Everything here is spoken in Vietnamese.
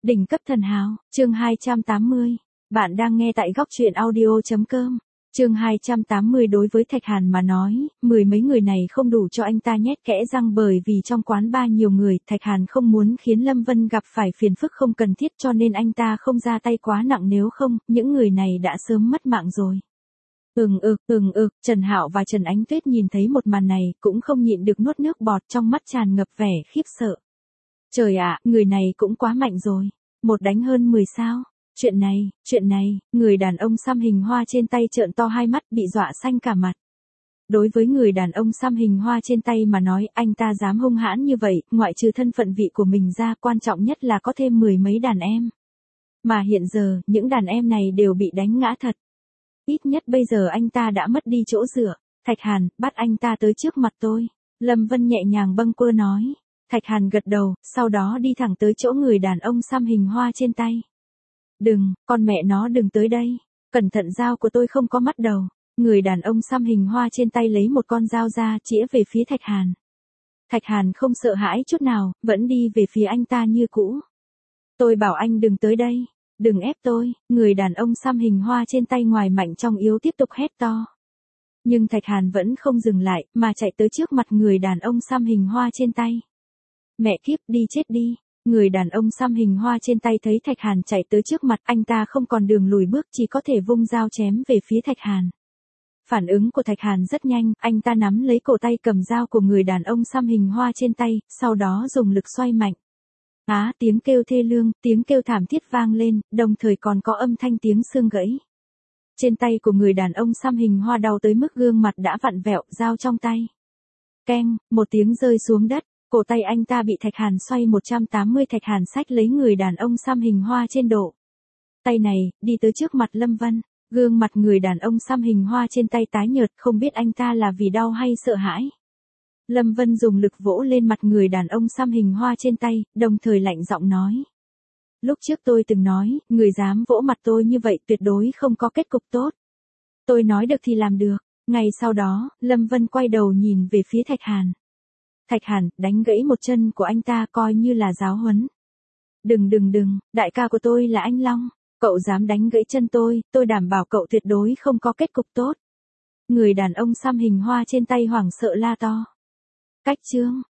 Đỉnh cấp thần hào, chương 280. Bạn đang nghe tại góc truyện audio.com. Chương 280 đối với Thạch Hàn mà nói, mười mấy người này không đủ cho anh ta nhét kẽ răng bởi vì trong quán bar nhiều người, Thạch Hàn không muốn khiến Lâm Vân gặp phải phiền phức không cần thiết cho nên anh ta không ra tay quá nặng nếu không, những người này đã sớm mất mạng rồi. Trần Hạo và Trần Ánh Tuyết nhìn thấy một màn này cũng không nhịn được nuốt nước bọt trong mắt tràn ngập vẻ khiếp sợ. Trời ạ, người này cũng quá mạnh rồi. Một đánh hơn 10 sao. Chuyện này, người đàn ông xăm hình hoa trên tay trợn to hai mắt bị dọa xanh cả mặt. Đối với người đàn ông xăm hình hoa trên tay mà nói anh ta dám hung hãn như vậy, ngoại trừ thân phận vị của mình ra quan trọng nhất là có thêm mười mấy đàn em. Mà hiện giờ, những đàn em này đều bị đánh ngã thật. Ít nhất bây giờ anh ta đã mất đi chỗ dựa. Thạch Hàn, bắt anh ta tới trước mặt tôi. Lâm Vân nhẹ nhàng bâng quơ nói. Thạch Hàn gật đầu, sau đó đi thẳng tới chỗ người đàn ông xăm hình hoa trên tay. Đừng, con mẹ nó đừng tới đây. Cẩn thận dao của tôi không có mắt đầu. Người đàn ông xăm hình hoa trên tay lấy một con dao ra chĩa về phía Thạch Hàn. Thạch Hàn không sợ hãi chút nào, vẫn đi về phía anh ta như cũ. Tôi bảo anh đừng tới đây. Đừng ép tôi, người đàn ông xăm hình hoa trên tay ngoài mạnh trong yếu tiếp tục hét to. Nhưng Thạch Hàn vẫn không dừng lại, mà chạy tới trước mặt người đàn ông xăm hình hoa trên tay. Mẹ kiếp, đi chết đi. Người đàn ông xăm hình hoa trên tay thấy Thạch Hàn chạy tới trước mặt, anh ta không còn đường lùi bước, chỉ có thể vung dao chém về phía Thạch Hàn. Phản ứng của Thạch Hàn rất nhanh, anh ta nắm lấy cổ tay cầm dao của người đàn ông xăm hình hoa trên tay, sau đó dùng lực xoay mạnh. Tiếng kêu thê lương, tiếng kêu thảm thiết vang lên, đồng thời còn có âm thanh tiếng xương gãy. Trên tay của người đàn ông xăm hình hoa đau tới mức gương mặt đã vặn vẹo, dao trong tay. Keng, một tiếng rơi xuống đất, cổ tay anh ta bị Thạch Hàn xoay 180. Thạch Hàn xách lấy người đàn ông xăm hình hoa trên độ tay này, đi tới trước mặt Lâm Vân. Gương mặt người đàn ông xăm hình hoa trên tay tái nhợt, không biết anh ta là vì đau hay sợ hãi. Lâm Vân dùng lực vỗ lên mặt người đàn ông xăm hình hoa trên tay, đồng thời lạnh giọng nói. Lúc trước tôi từng nói, người dám vỗ mặt tôi như vậy tuyệt đối không có kết cục tốt. Tôi nói được thì làm được. Ngay sau đó, Lâm Vân quay đầu nhìn về phía Thạch Hàn. Thạch Hàn, đánh gãy một chân của anh ta coi như là giáo huấn. Đừng, đại ca của tôi là anh Long. Cậu dám đánh gãy chân tôi đảm bảo cậu tuyệt đối không có kết cục tốt. Người đàn ông xăm hình hoa trên tay hoảng sợ la to. Cách chương.